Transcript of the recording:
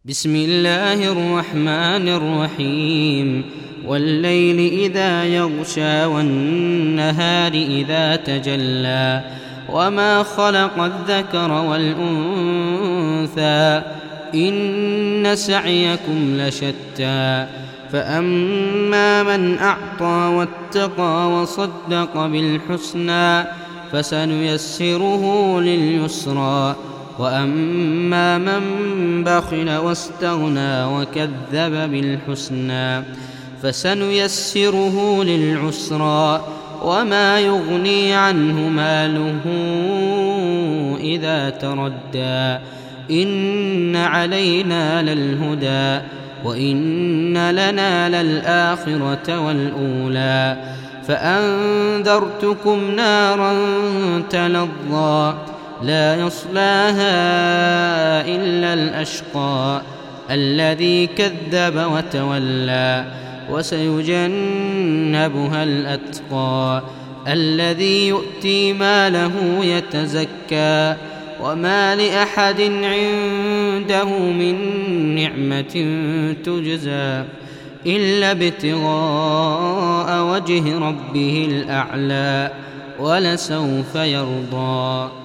بسم الله الرحمن الرحيم والليل إذا يغشى والنهار إذا تجلى وما خلق الذكر والأنثى إن سعيكم لشتى فأما من أعطى واتقى وصدق بالحسنى فسنيسره لليسرى وأما من بخل واستغنى وكذب بالحسنى فسنيسره للعسرى وما يغني عنه ماله إذا تردى إن علينا للهدى وإن لنا للآخرة والأولى فأنذرتكم نارا تلظى لا يصلاها إلا الأشقى الذي كذب وتولى وسيجنبها الأتقى الذي يؤتي ماله يتزكى وما لأحد عنده من نعمة تجزى إلا ابتغاء وجه ربه الأعلى ولسوف يرضى.